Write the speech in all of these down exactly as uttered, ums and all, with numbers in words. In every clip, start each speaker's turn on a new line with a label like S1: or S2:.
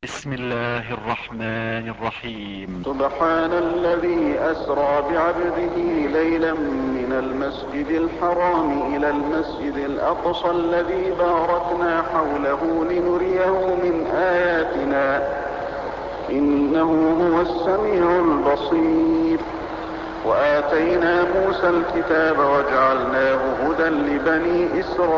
S1: بسم الله الرحمن الرحيم.
S2: سبحان الذي أسرى بعبده ليلا من المسجد الحرام إلى المسجد الأقصى الذي باركنا حوله لنريه من آياتنا إنه هو السميع البصير. وآتينا موسى الكتاب وجعلناه هدى لبني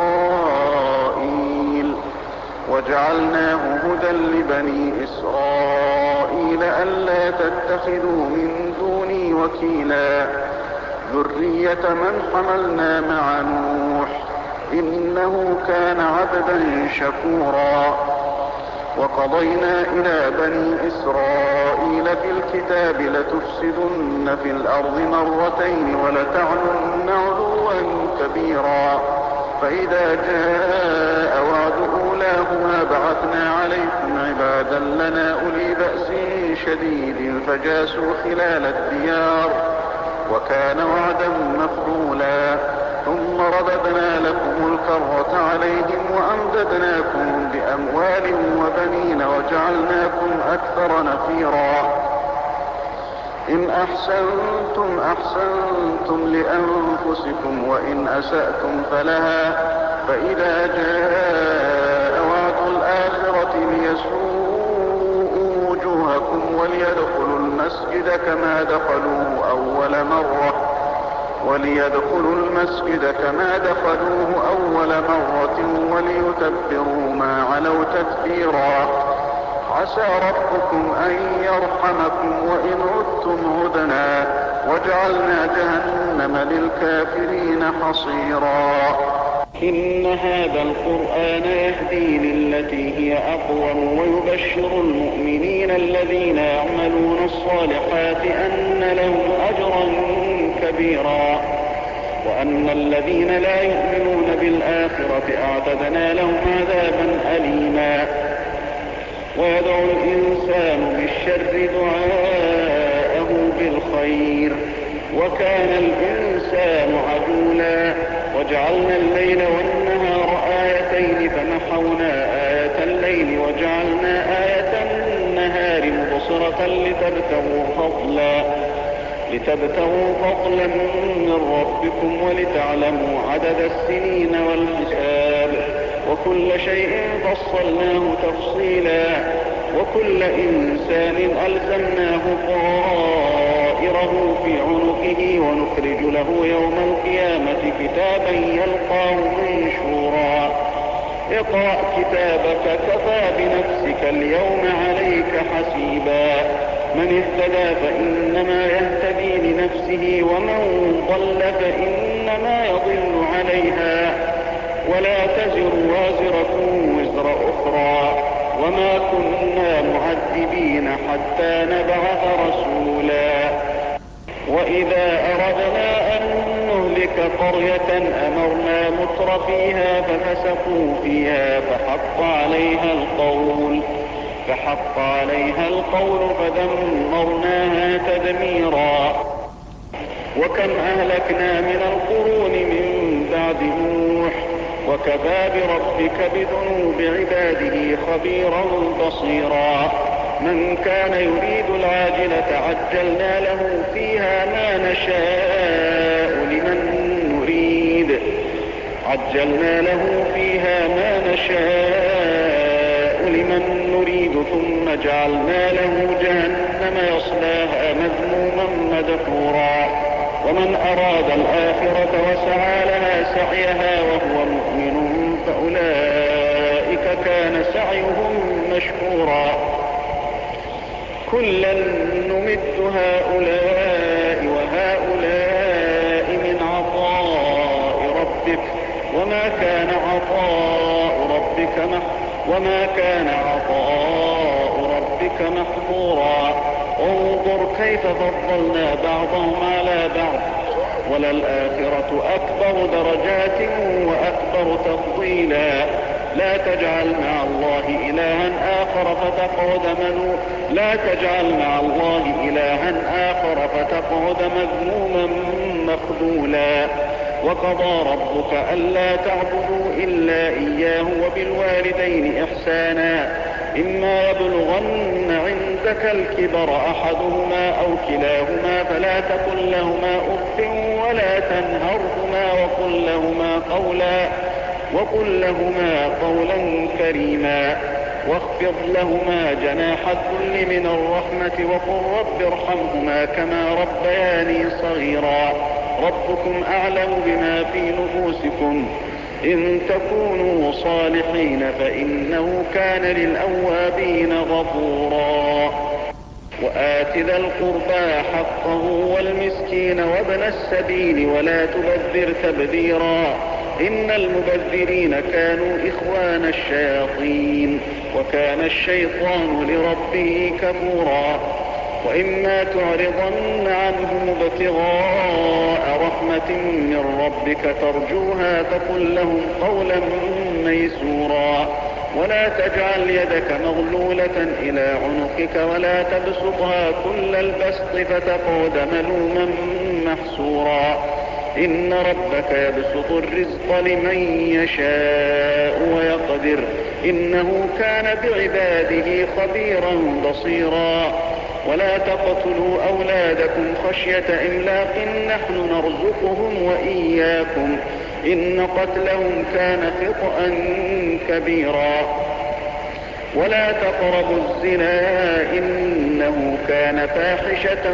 S2: إسرائيل وجعلناه هدى لبني إسرائيل ألا تتخذوا من دوني وكيلا ذرية من حملنا مع نوح إنه كان عبدا شكورا. وقضينا إلى بني إسرائيل في الكتاب لتفسدن في الأرض مرتين ولتعلن علوا كبيرا فإذا جاء وعد أولاهما بعثنا عليكم عبادا لنا أولي بأس شديد فجاسوا خلال الديار وكان وعدا مفعولا. ثم رددنا لكم الكرة عليهم وأمددناكم بأموال وبنين وجعلناكم أكثر نفيرا. إن أحسنتم أحسنتم لأنفسكم وإن أسأتم فلها فإذا جاء وعد الآخرة ليسوءوا وجوهكم وليدخلوا المسجد كما دخلوه أول مرة وليدخلوا المسجد كما دخلوه أول مرة وليتبروا ما علوا تتبيرا. عسى ربكم أن يرحمكم وإن عدتم عدنا وجعلنا جهنم للكافرين حصيرا. إن هذا القرآن يهدي للتي هي أقوم ويبشر المؤمنين الذين يعملون الصالحات أن لهم أجرا كبيرا وأن الذين لا يؤمنون بالآخرة أعتدنا لهم عذابا أليما. ويدعو الإنسان بالشر دعاءه بالخير وكان الإنسان عجولا. وجعلنا الليل والنهار آيتين فمحونا آية الليل وجعلنا آية النهار مبصرة لتبتغوا فضلا لتبتغوا فضلا من ربكم ولتعلموا عدد السنين والحساب وكل شيء فصلناه تفصيلا. وكل إنسان ألزمناه طائره في عنقه ونخرج له يوم القيامة كتابا يلقاه منشورا. اقرأ كتابك كفى بنفسك اليوم عليك حسيبا. من اهتدى فإنما يهتدي لنفسه ومن ضل فإنما يضل عليها ولا تزر وازرة وزر أخرى وما كنا معذبين حتى نبعث رسولا. وإذا أردنا أن نهلك قرية أمرنا متر فيها ففسقوا فيها فحق عليها القول فحق عليها القول فدمرناها تدميرا. وكم أهلكنا من القرون من بعد نوح وكفى بربك بذنوب عباده خبيرا بصيرا. من كان يريد العاجلة عجلنا له فيها ما نشاء لمن نريد عجلنا له فيها ما نشاء لمن نريد ثم جعلنا له جهنم يصلاها مذموما مدحورا. ومن أراد الآخرة وسعى لها سعيها وهو مؤمن فأولئك كان سعيهم مشكورا. كلا نمد هؤلاء وهؤلاء من عطاء ربك وما كان عطاء ربك مح وما كان عطاء ربك محظورا. انظر كيف فضلنا بعضهم على بعض وللآخرة أكبر درجات وأكبر تفضيلا. لا تجعل مع الله إلها آخر فتقعد منو لا تجعل مع الله إلها آخر فتقعد مذموما مخذولا. وقضى ربك ألا تعبدوا إلا إياه وبالوالدين إحسانا إما يبلغن عندك الكبر أحدهما أو كلاهما فلا تقل لهما أف ولا تنهرهما وقل لهما قولا, وقل لهما قولا كريما واخفض لهما جناح الذل من الرحمة وقل رب ارحمهما كما ربياني صغيرا ربكم أعلم بما في نفوسكم إن تكونوا صالحين فإنه كان للأوابين غفورا وآت ذا القربى حقه والمسكين وابن السبيل ولا تبذر تبذيرا إن المبذرين كانوا إخوان الشياطين وكان الشيطان لربه كفورا وإما تعرضن عنهم ابتغاء رحمة من ربك ترجوها فقل لهم قولا ميسورا ولا تجعل يدك مغلولة إلى عنقك ولا تبسطها كل البسط فتقعد ملوما محسورا إن ربك يبسط الرزق لمن يشاء ويقدر إنه كان بعباده خبيرا بصيرا ولا تقتلوا أولادكم خشية إملاق نحن نرزقهم وإياكم إن قتلهم كان خطأ كبيرا ولا تقربوا الزنا إنه كان فاحشة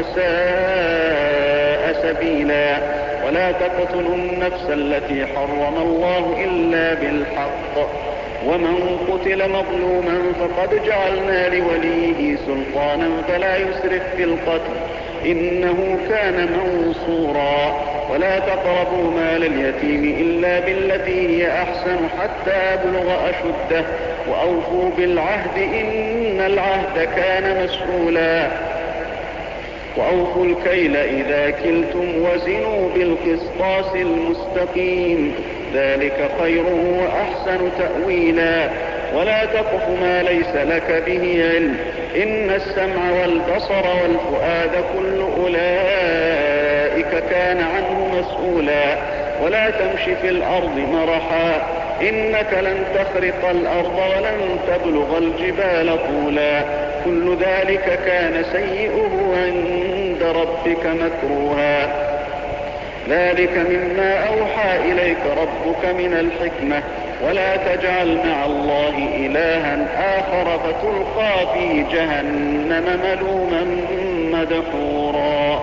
S2: وساء سبيلا ولا تقتلوا النفس التي حرم الله إلا بالحق ومن قتل مظلوما فقد جعلنا لوليه سلطانا فلا يسرف في القتل إنه كان منصورا ولا تقربوا مال اليتيم إلا بالتي هي أحسن حتى يبلغ أشده وأوفوا بالعهد إن العهد كان مسؤولا وأوفوا الكيل إذا كلتم وزنوا بالقسطاس المستقيم ذلك خير وأحسن تأويلا ولا تقف ما ليس لك به علم إن السمع والبصر والفؤاد كل أولئك كان عنه مسؤولا ولا تمش في الأرض مرحا إنك لن تخرق الأرض ولن تبلغ الجبال طولا كل ذلك كان سيئه عند ربك مكروها ذلك مما أوحى إليك ربك من الحكمة ولا تجعل مع الله إلها آخر فتلقى في جهنم ملوما مدحورا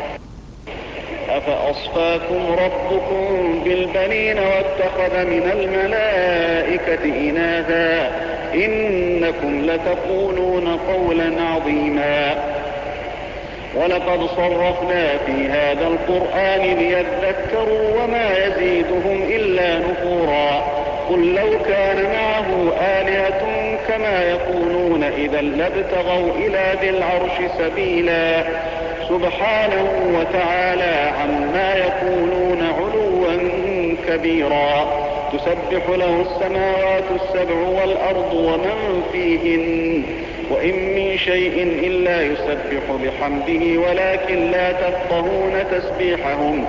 S2: أفأصفاكم ربكم بالبنين واتخذ من الملائكة إناثا إنكم لتقولون قولا عظيما ولقد صرفنا في هذا القرآن ليذكروا وما يزيدهم إلا نفورا قل لو كان معه آلهة كما يقولون إذا لابتغوا إلى ذي العرش سبيلا سبحانه وتعالى عما يقولون علوا كبيرا تسبح له السماوات السبع والأرض ومن فيهن وإن من شيء إلا يسبح بحمده ولكن لا تفقهون تسبيحهم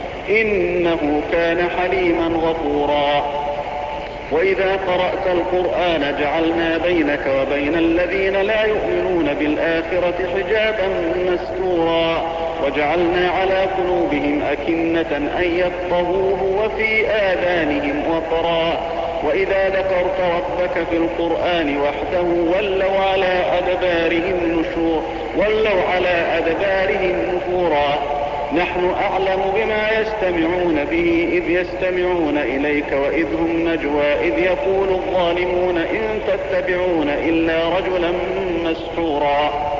S2: إنه كان حليما غفورا وإذا قرأت القرآن جعلنا بينك وبين الذين لا يؤمنون بالآخرة حجابا مستورا وجعلنا على قلوبهم أكنة أن يفقهوه وفي آذانهم وقرا وإذا ذكرت ربك في القرآن وحده ولوا على أدبارهم نشور ولوا على أدبارهم نفورا نحن أعلم بما يستمعون به إذ يستمعون إليك وإذ هم نجوى إذ يقول الظالمون إن تتبعون إلا رجلا مسحورا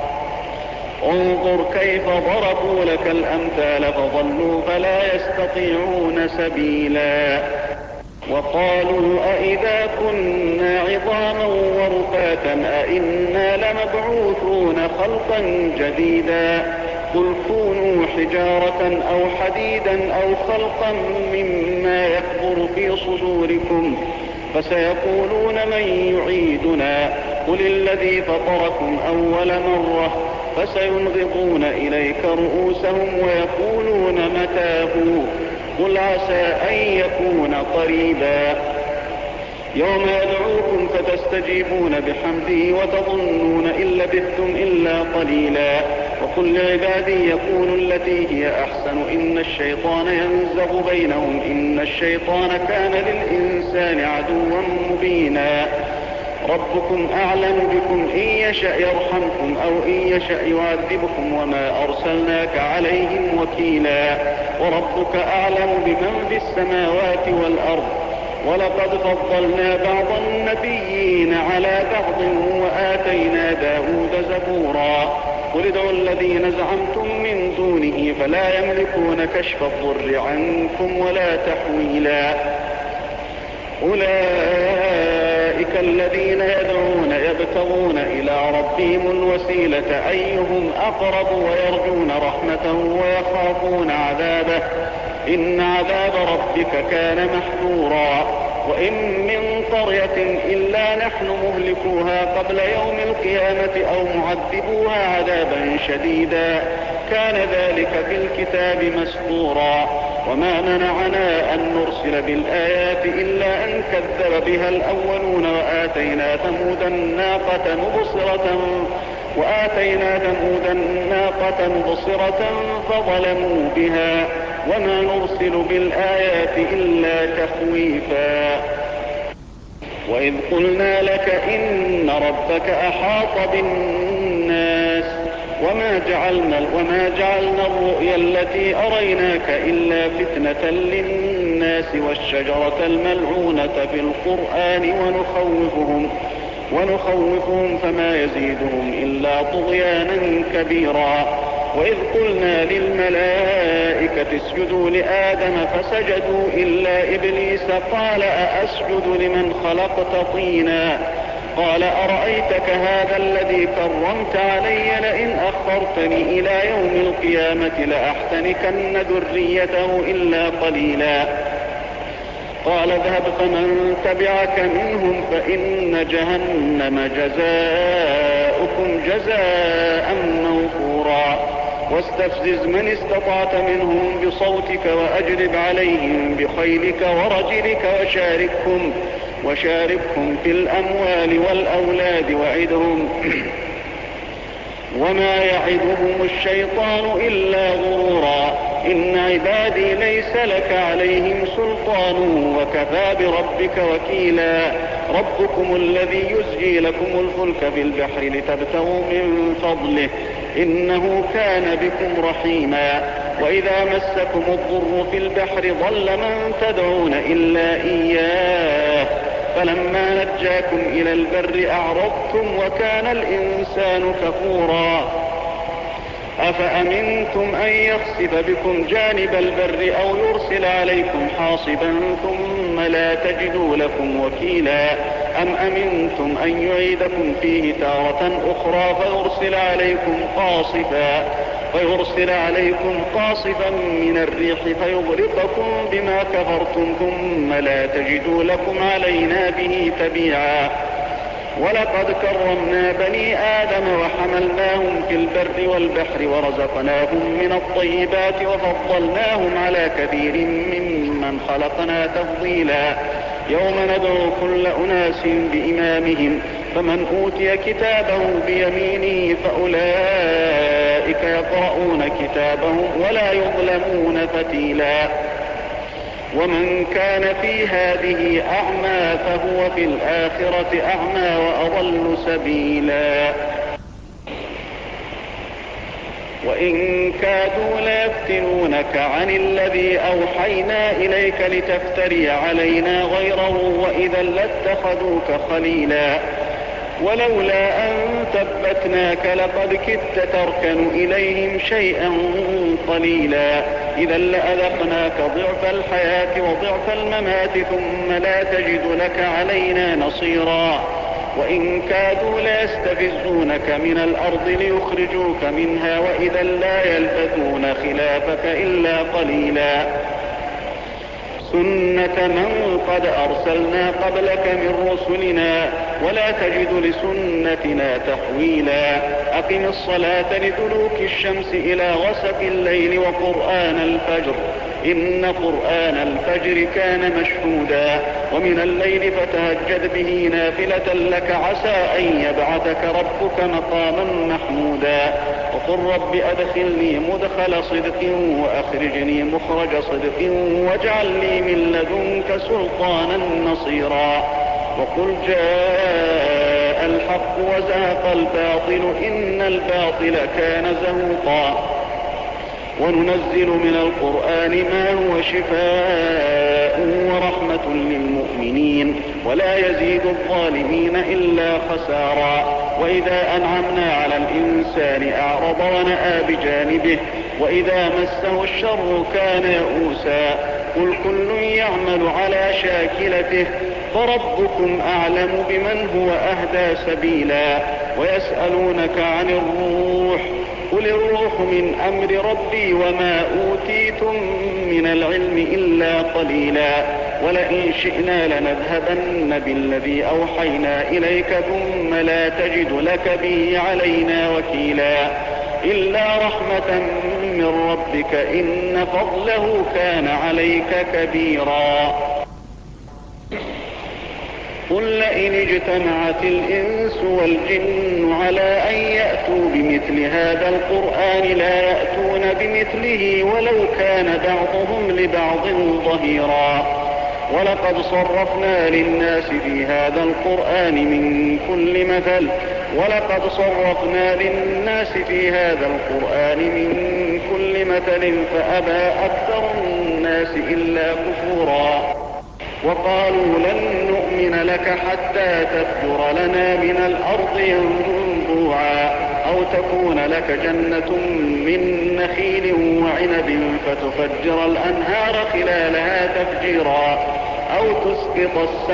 S2: انظر كيف ضربوا لك الأمثال فضلوا فلا يستطيعون سبيلا وقالوا أئذا كنا عظاما ورفاتا أئنا لمبعوثون خلقا جديدا قل كونوا حجارة أو حديدا أو خلقا مما يكبر في صدوركم فسيقولون من يعيدنا قل الذي فطركم أول مرة فسينغضون إليك رؤوسهم ويقولون متى هو قل عسى أن يكون قريبا يوم يدعوكم فتستجيبون بحمده وتظنون إن لبثتم إلا قليلا. وقل لعبادي يقولوا التي هي أحسن إن الشيطان ينزغ بينهم إن الشيطان كان للإنسان عدوا مبينا. ربكم أعلم بكم إن يشأ يرحمكم أو إن يشأ يعذبكم وما أرسلناك عليهم وكيلا. وربك أعلم بمن في السماوات والأرض. ولقد فضلنا بعض النبيين على بعض وآتينا داود زبورا. قل ادعوا الذين زعمتم من دونه فلا يملكون كشف الضر عنكم ولا تحويلا. أولئك الذين يدعون يبتغون إلى ربهم الوسيلة أيهم أقرب ويرجون رحمته ويخافون عذابه إن عذاب ربك كان محذورا. وإن من قرية إلا نحن مهلكوها قبل يوم القيامة أو معذبوها عذابا شديدا كان ذلك في الكتاب مسطورا. وما منعنا أن نرسل بالآيات إلا أن كذب بها الأولون وآتينا ثمود الناقة مبصرة وآتينا ثمود الناقة مبصرة فظلموا بها وما نرسل بالآيات إلا تخويفا. وإذ قلنا لك إن ربك أحاط بالناس وما جعلنا, وما جعلنا الرؤيا التي أريناك إلا فتنة للناس والشجرة الملعونة في القرآن ونخوفهم, ونخوفهم فما يزيدهم إلا طغيانا كبيرا. وإذ قلنا للملائكة اسجدوا لآدم فسجدوا إلا إبليس قال أأسجد لمن خلقت طينا قال أرأيتك هذا الذي كرمت علي لئن أخرتني إلى يوم القيامة لأحتنكن ذريته إلا قليلا. قال اذهب فمن تبعك منهم فإن جهنم جزاؤكم جزاء موفورا. واستفزز من استطعت منهم بصوتك وأجلب عليهم بخيلك ورجلك وشاركهم, وشاركهم في الأموال والأولاد وعدهم وما يعدهم الشيطان إلا غرورا. إن عبادي ليس لك عليهم سلطان وكفى بربك وكيلا. ربكم الذي يزجي لكم الفلك في البحر لتبتغوا من فضله إنه كان بكم رحيما. وإذا مسكم الضر في البحر ضل من تدعون إلا إياه فلما نجاكم إلى البر أعرضتم وكان الإنسان كفورا. أفأمنتم أن يخسف بكم جانب البر أو يرسل عليكم حاصبا ثم لا تجدوا لكم وكيلا. أم أمنتم أن يعيدكم فيه تارة أخرى فيرسل عليكم قاصفا فيرسل عليكم قاصفا من الريح فيغرقكم بما كفرتم ثم لا تجدوا لكم علينا به تبيعا. ولقد كرمنا بني آدم وحملناهم في البر والبحر ورزقناهم من الطيبات وفضلناهم على كثير ممن خلقنا تفضيلا. يوم ندعو كل أناس بإمامهم فمن أوتي كتابه بيمينه فأولئك يقرؤون كتابهم ولا يظلمون فتيلا. ومن كان في هذه أعمى فهو في الآخرة أعمى وأضل سبيلا. وإن كادوا ليفتنونك عن الذي أوحينا إليك لتفتري علينا غيره وإذا لاتخذوك خليلا. ولولا أن ثبتناك لقد كدت تركن إليهم شيئا قليلا. إذا لأذقناك ضعف الحياة وضعف الممات ثم لا تجد لك علينا نصيرا. وإن كادوا ليستفزونك من الأرض ليخرجوك منها وإذا لا يلبثون خلافك إلا قليلا. سنة من قد أرسلنا قبلك من رسلنا ولا تجد لسنتنا تحويلا. أقم الصلاة لدلوك الشمس إلى غسق الليل وقرآن الفجر إن قرآن الفجر كان مشهودا ومن الليل فتهجد به نافلة لك عسى أن يبعثك ربك مقاما محمودا وقل رب أدخلني مدخل صدق وأخرجني مخرج صدق واجعل لي من لدنك سلطانا نصيرا وقل جاء الحق وزهق الباطل إن الباطل كان زهوقا وننزل من القرآن ما هو شفاء ورحمة للمؤمنين ولا يزيد الظالمين إلا خسارا وإذا أنعمنا على الإنسان أعرض ونأى بجانبه وإذا مسه الشر كان يئوسا قل كل يعمل على شاكلته فربكم أعلم بمن هو أهدى سبيلا ويسألونك عن الروح قل الروح من أمر ربي وما أوتيتم من العلم إلا قليلا ولئن شئنا لنذهبن بالذي أوحينا إليك ثم لا تجد لك به علينا وكيلا إلا رحمة من ربك إن فضله كان عليك كبيرا قل لئن اجتمعت الإنس والجن على أن يأتوا بمثل هذا القرآن لا يأتون بمثله ولو كان بعضهم لبعض ظهيرا ولقد صرفنا للناس في هذا القرآن من كل مثل ولقد صرفنا للناس في هذا القرآن من كل مثل فأبى أكثر الناس إلا كفورا وقالوا لن نؤمن لك حتى تفجر لنا من الأرض ينبوعا أو تكون لك جنة من نخيل وعنب فتفجر الأنهار خلالها تفجيرا أو تسقط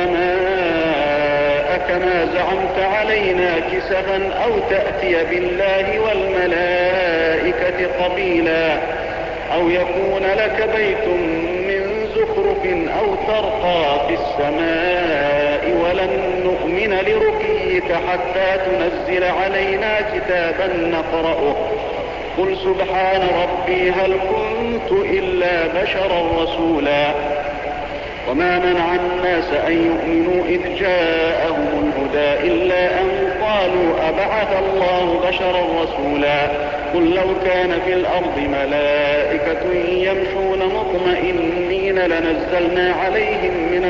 S2: السماء كما زعمت علينا كسفا أو تأتي بالله والملائكة قبيلا أو يكون لك بيت من زخرف أو ترقى في السماء ولن نؤمن لرقيك حتى تنزل علينا كتابا نقرأه قل سبحان ربي هل كنت إلا بشرا رسولا وما منع الناس أن يؤمنوا إذ جاءهم الهدى إلا أن قالوا أبعث الله بشرا رسولا قل لو كان في الأرض ملائكة يمشون مطمئنين لنزلنا عليهم من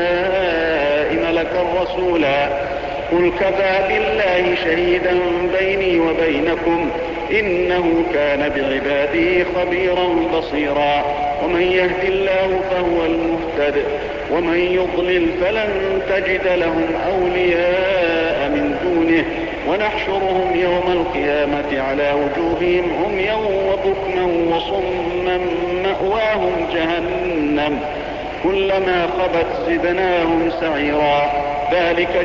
S2: السماء ملكا رسولا قل كفى بالله شهيدا بيني وبينكم إنه كان بعباده خبيرا بصيرا ومن يهد الله فهو المهتد ومن يضلل فلن تجد لهم أولياء من دونه ونحشرهم يوم القيامة على وجوههم عميا وبكما وصما مأواهم جهنم كلما خبت زدناهم سعيرا ذلك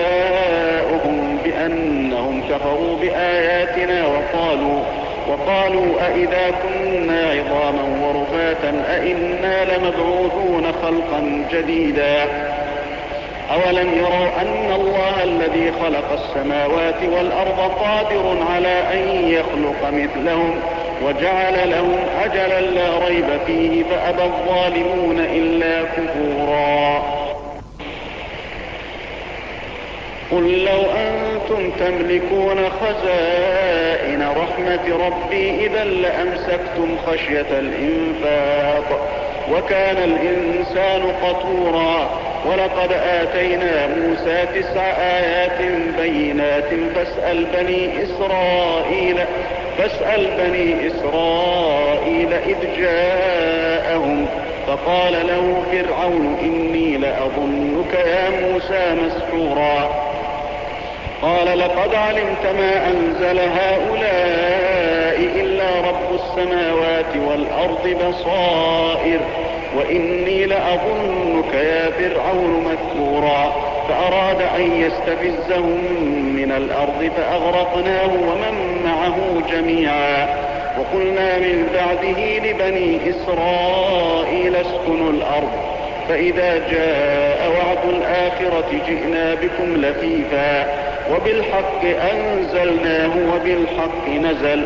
S2: جزاؤهم بأنهم كفروا بآياتنا وقالوا وقالوا أئذا كنا عظاما ورفاتا أئنا لمبعوثون خلقا جديدا أولم يروا أن الله الذي خلق السماوات والأرض قادر على أن يخلق مثلهم وجعل لهم أجلا لا ريب فيه فأبى الظالمون إلا كفورا قل لو أنتم تملكون خزائن رحمة ربي إذا لأمسكتم خشية الإنفاق وكان الإنسان قتورا ولقد آتينا موسى تسع آيات بينات فاسأل بني إسرائيل فاسأل بني إسرائيل إذ جاءهم فقال له فرعون إني لأظنك يا موسى مسحورا قال لقد علمت ما أنزل هؤلاء إلا رب السماوات والأرض بصائر وإني لأظنك يا فرعون مذكورا فأراد أن يستفزهم من الأرض فأغرقناه ومن معه جميعا وقلنا من بعده لبني إسرائيل اسكنوا الأرض فإذا جاء وعد الآخرة جئنا بكم لفيفا وبالحق أنزلناه وبالحق نزل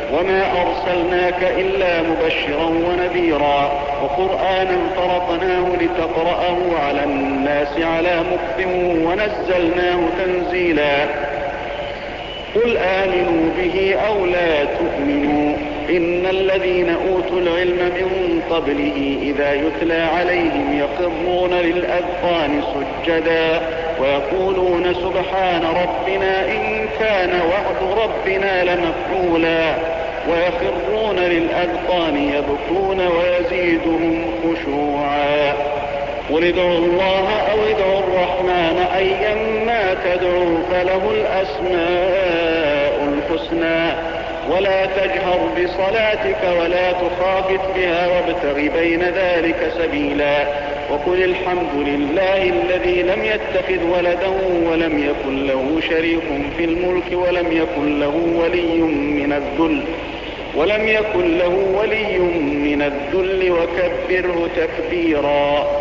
S2: وما أرسلناك إلا مبشرا ونذيرا وقرآنا فرقناه لتقرأه على الناس على مكث ونزلناه تنزيلا قل آمنوا به أو لا تؤمنوا إن الذين أوتوا العلم من قبله إذا يتلى عليهم يخرون للأذقان سجدا ويقولون سبحان ربنا إن كان وعد ربنا لمفعولا ويخرون للأذقان يبكون ويزيدهم خشوعا قل ادعوا الله أو ادعوا الرحمن أيما تدعوا فله الأسماء الحسنى ولا تجهر بصلاتك ولا تخافت بها وابتغ بين ذلك سبيلا وقل الحمد لله الذي لم يتخذ ولدا ولم يكن له شريك في الملك ولم يكن له ولي من الذل ولم يكن له ولي من الذل وكبره تكبيرا